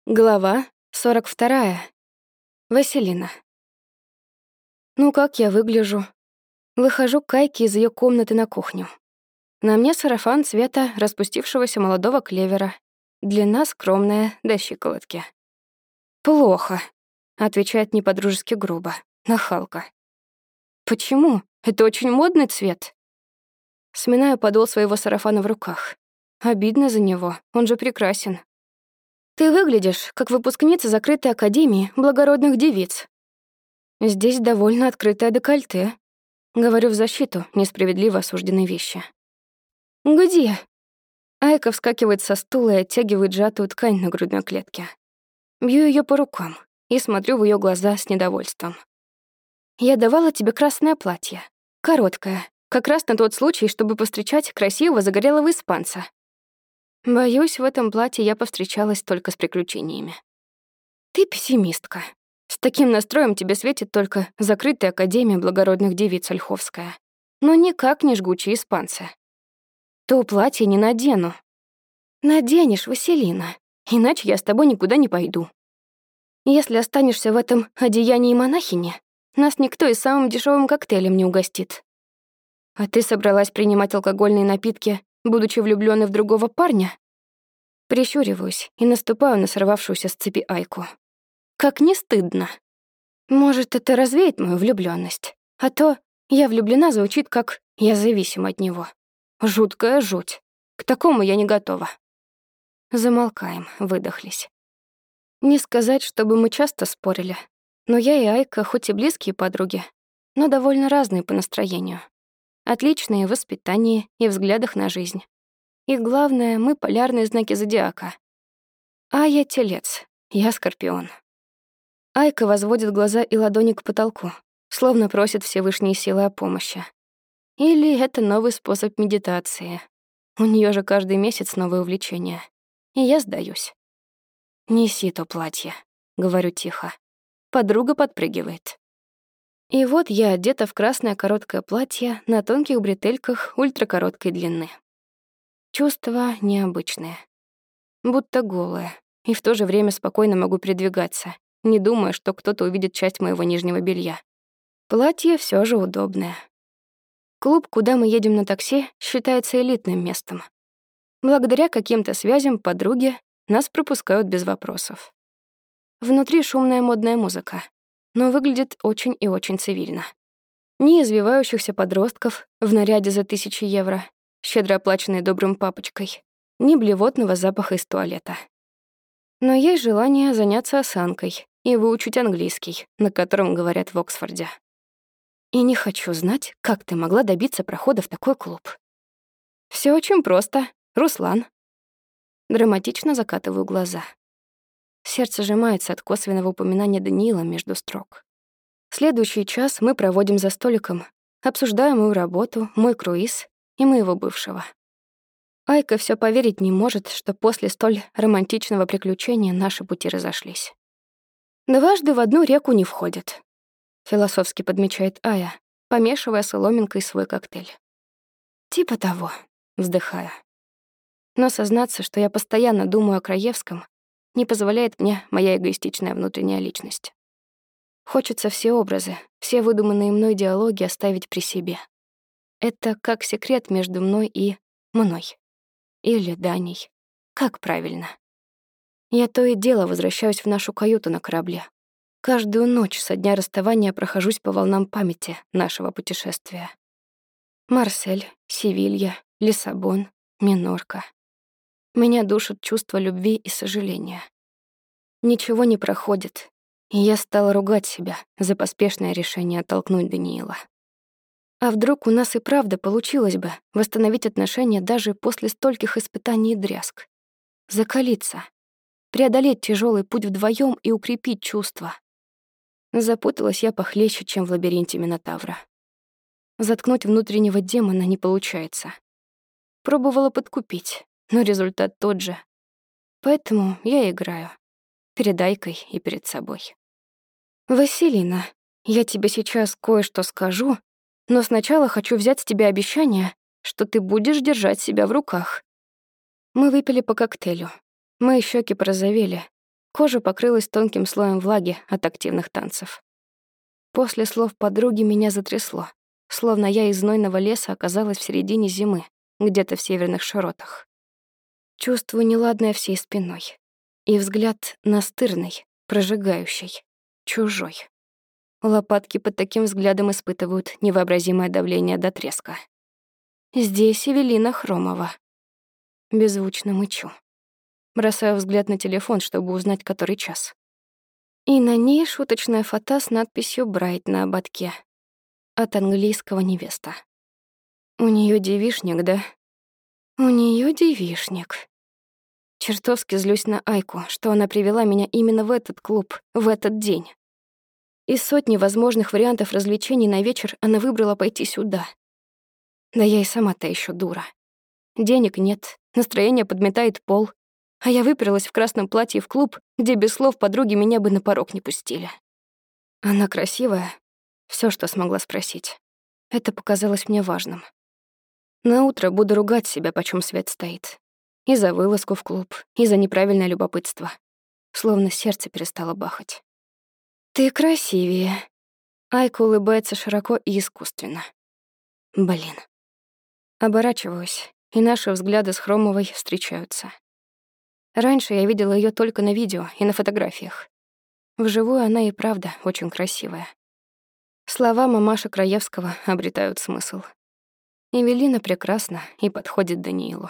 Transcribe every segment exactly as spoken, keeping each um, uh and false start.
Глава сорок вторая. Василина. Ну как я выгляжу? Выхожу к Кайке из её комнаты на кухню. На мне сарафан цвета распустившегося молодого клевера. Длина скромная, до щиколотки. «Плохо», — отвечает не по-дружески грубо. Нахалка. «Почему? Это очень модный цвет». Сминаю подол своего сарафана в руках. Обидно за него, он же прекрасен. «Ты выглядишь, как выпускница закрытой академии благородных девиц». Здесь довольно открытое декольте. Говорю в защиту несправедливо осужденной вещи. «Где?» Айка вскакивает со стула и оттягивает сжатую ткань на грудной клетке. Бью её по рукам и смотрю в её глаза с недовольством. «Я давала тебе красное платье. Короткое. Как раз на тот случай, чтобы повстречать красивого загорелого испанца. Боюсь, в этом платье я повстречалась только с приключениями. Ты пессимистка. С таким настроем тебе светит только закрытая академия благородных девиц Ольховская. Но никак не жгучие испанцы. То платье не надену. Наденешь, Василина, иначе я с тобой никуда не пойду. Если останешься в этом одеянии монахини, нас никто и самым дешевым коктейлем не угостит. А ты собралась принимать алкогольные напитки, будучи влюблённой в другого парня? Прищуриваюсь и наступаю на сорвавшуюся с цепи Айку. Как не стыдно. Может, это развеет мою влюблённость, а то «я влюблена» звучит как «я зависима от него». Жуткая жуть. К такому я не готова. Замолкаем, выдохлись. Не сказать, чтобы мы часто спорили, но я и Айка хоть и близкие подруги, но довольно разные по настроению. Отличные в воспитании и взглядах на жизнь. И главное, мы полярные знаки зодиака. А я телец, я скорпион. Айка возводит глаза и ладони к потолку, словно просит Всевышние силы о помощи. Или это новый способ медитации. У неё же каждый месяц новое увлечение. И я сдаюсь. «Неси то платье», — говорю тихо. Подруга подпрыгивает. И вот я одета в красное короткое платье на тонких бретельках ультракороткой длины. Чувства необычные. Будто голая. И в то же время спокойно могу передвигаться, не думая, что кто-то увидит часть моего нижнего белья. Платье всё же удобное. Клуб, куда мы едем на такси, считается элитным местом. Благодаря каким-то связям подруги нас пропускают без вопросов. Внутри шумная модная музыка, но выглядит очень и очень цивильно. Ни извивающихся подростков в наряде за тысячи евро, щедро оплаченные добрым папочкой, ни блевотного запаха из туалета. Но есть желание заняться осанкой и выучить английский, на котором говорят в Оксфорде. И не хочу знать, как ты могла добиться прохода в такой клуб. Всё очень просто, Руслан. Драматично закатываю глаза. Сердце сжимается от косвенного упоминания Даниила между строк. Следующий час мы проводим за столиком, обсуждаем мою работу, мой круиз и моего бывшего. Айка всё поверить не может, что после столь романтичного приключения наши пути разошлись. «Дважды в одну реку не входят», — философски подмечает Ая, помешивая соломинкой свой коктейль. «Типа того», — вздыхаю. Но сознаться, что я постоянно думаю о Краевском, не позволяет мне моя эгоистичная внутренняя личность. Хочется все образы, все выдуманные мной диалоги оставить при себе. Это как секрет между мной и мной. Или Даней. Как правильно? Я то и дело возвращаюсь в нашу каюту на корабле. Каждую ночь со дня расставания прохожусь по волнам памяти нашего путешествия. Марсель, Севилья, Лиссабон, Минорка. Меня душат чувства любви и сожаления. Ничего не проходит, и я стала ругать себя за поспешное решение оттолкнуть Даниила. А вдруг у нас и правда получилось бы восстановить отношения даже после стольких испытаний и дрязг? Закалиться, преодолеть тяжелый путь вдвоем и укрепить чувства. Запуталась я похлеще, чем в лабиринте Минотавра. Заткнуть внутреннего демона не получается. Пробовала подкупить, но результат тот же. Поэтому я играю. Перед Айкой и перед собой. «Василина, я тебе сейчас кое-что скажу, но сначала хочу взять с тебя обещание, что ты будешь держать себя в руках». Мы выпили по коктейлю. Мои щеки порозовели. Кожа покрылась тонким слоем влаги от активных танцев. После слов подруги меня затрясло, словно я из знойного леса оказалась в середине зимы, где-то в северных широтах. Чувствую неладное всей спиной. И взгляд настырный, прожигающий, чужой. Лопатки под таким взглядом испытывают невообразимое давление до треска. Здесь Эвелина Хромова. Беззвучно мычу. Бросаю взгляд на телефон, чтобы узнать, который час. И на ней шуточная фото с надписью «Брайт» на ободке. От английского «Невеста». У неё девишник, да? У неё девишник. Чертовски злюсь на Айку, что она привела меня именно в этот клуб, в этот день. Из сотни возможных вариантов развлечений на вечер она выбрала пойти сюда. Да я и сама-то ещё дура. Денег нет, настроение подметает пол, а я выперлась в красном платье в клуб, где без слов подруги меня бы на порог не пустили. Она красивая, всё, что смогла спросить. Это показалось мне важным. Наутро буду ругать себя, почем свет стоит. И за вылазку в клуб, и за неправильное любопытство. Словно сердце перестало бахать. «Ты красивее». Айка улыбается широко и искусственно. Блин. Оборачиваюсь, и наши взгляды с Хромовой встречаются. Раньше я видела её только на видео и на фотографиях. Вживую она и правда очень красивая. Слова мамаши Краевского обретают смысл. Эвелина прекрасна и подходит Даниилу.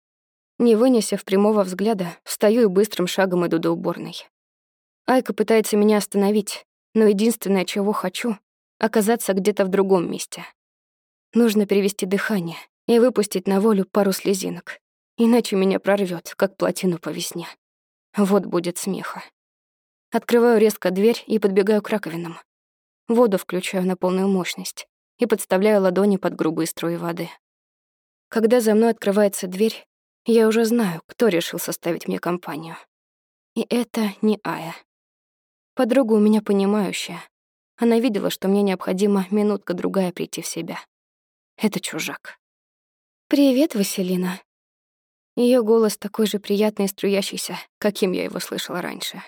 Не вынеся прямого взгляда, встаю и быстрым шагом иду до уборной. Айка пытается меня остановить, но единственное, чего хочу — оказаться где-то в другом месте. Нужно перевести дыхание и выпустить на волю пару слезинок, иначе меня прорвёт, как плотину по весне. Вот будет смеха. Открываю резко дверь и подбегаю к раковинам. Воду включаю на полную мощность и подставляю ладони под грубые струи воды. Когда за мной открывается дверь, я уже знаю, кто решил составить мне компанию. И это не Ая. Подруга у меня понимающая. Она видела, что мне необходима минутка-другая прийти в себя. Это чужак. «Привет, Василина». Её голос такой же приятный и струящийся, каким я его слышала раньше.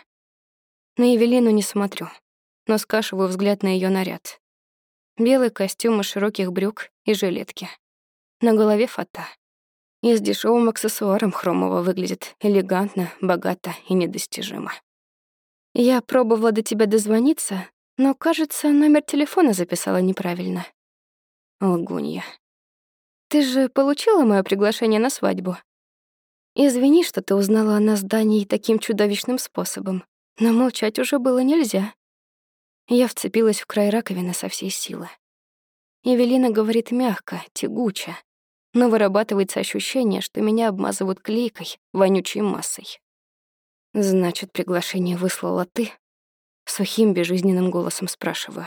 На Эвелину не смотрю, но скашиваю взгляд на её наряд. Белый костюм из широких брюк и жилетки. На голове фата. И с дешёвым аксессуаром Хромова выглядит элегантно, богато и недостижимо. Я пробовала до тебя дозвониться, но, кажется, номер телефона записала неправильно. Лгунья. Ты же получила моё приглашение на свадьбу? Извини, что ты узнала о нас с Даней таким чудовищным способом, но молчать уже было нельзя. Я вцепилась в край раковины со всей силы. Эвелина говорит мягко, тягуче, но вырабатывается ощущение, что меня обмазывают клейкой, вонючей массой. «Значит, приглашение выслала ты?» Сухим, безжизненным голосом спрашиваю.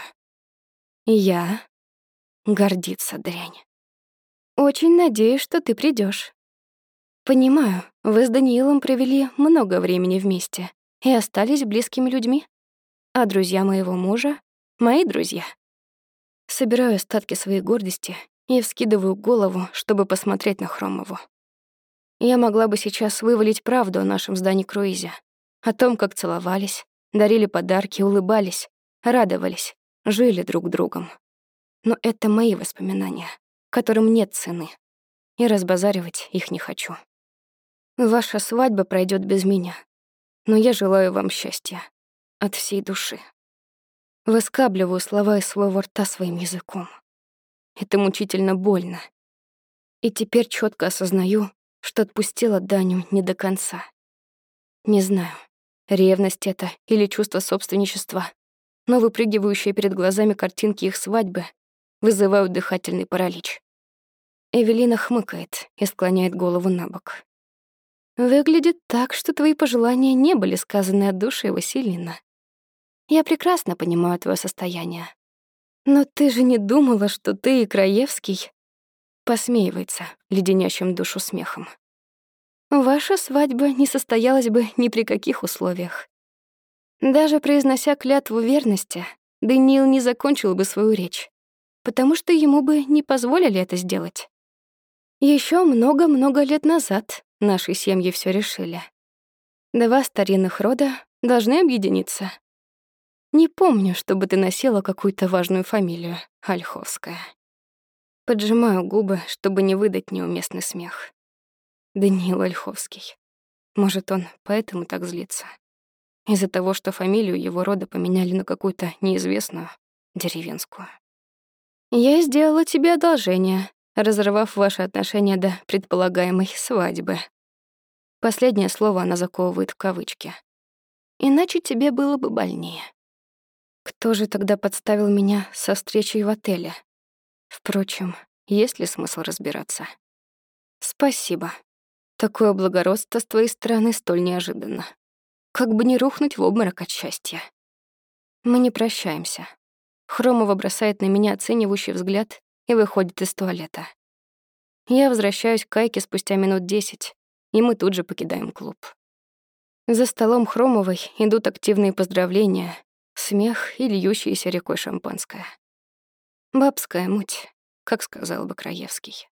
«Я?» Гордится дрянь. «Очень надеюсь, что ты придёшь. Понимаю, вы с Даниилом провели много времени вместе и остались близкими людьми. А друзья моего мужа — мои друзья». Собираю остатки своей гордости и вскидываю голову, чтобы посмотреть на Хромову. Я могла бы сейчас вывалить правду о нашем с Даней круизе, о том, как целовались, дарили подарки, улыбались, радовались, жили друг другом. Но это мои воспоминания, которым нет цены, и разбазаривать их не хочу. Ваша свадьба пройдет без меня, но я желаю вам счастья от всей души. Выскабливаю слова из своего рта своим языком. Это мучительно больно. И теперь четко осознаю, что отпустила Даню не до конца. Не знаю, ревность это или чувство собственничества, но выпрыгивающие перед глазами картинки их свадьбы вызывают дыхательный паралич. Эвелина хмыкает и склоняет голову набок. «Выглядит так, что твои пожелания не были сказаны от души, Василина. Я прекрасно понимаю твое состояние. Но ты же не думала, что ты и Краевский...» Посмеивается леденящим душу смехом. «Ваша свадьба не состоялась бы ни при каких условиях. Даже произнося клятву верности, Даниил не закончил бы свою речь, потому что ему бы не позволили это сделать. Еще много-много лет назад наши семьи все решили. Два старинных рода должны объединиться. Не помню, чтобы ты носила какую-то важную фамилию, Ольховская. Поджимаю губы, чтобы не выдать неуместный смех. Даниил Ольховский. Может, он поэтому так злится? Из-за того, что фамилию его рода поменяли на какую-то неизвестную, деревенскую. Я сделала тебе одолжение, разорвав ваши отношения до предполагаемой свадьбы. Последнее слово она заковывает в кавычки. Иначе тебе было бы больнее. Кто же тогда подставил меня со встречей в отеле? Впрочем, есть ли смысл разбираться? Спасибо. Такое благородство с твоей стороны столь неожиданно. Как бы не рухнуть в обморок от счастья. Мы не прощаемся. Хромова бросает на меня оценивающий взгляд и выходит из туалета. Я возвращаюсь к Кайке спустя минут десять, и мы тут же покидаем клуб. За столом Хромовой идут активные поздравления, смех и льющаяся рекой шампанское. Бабская муть, как сказал бы Краевский.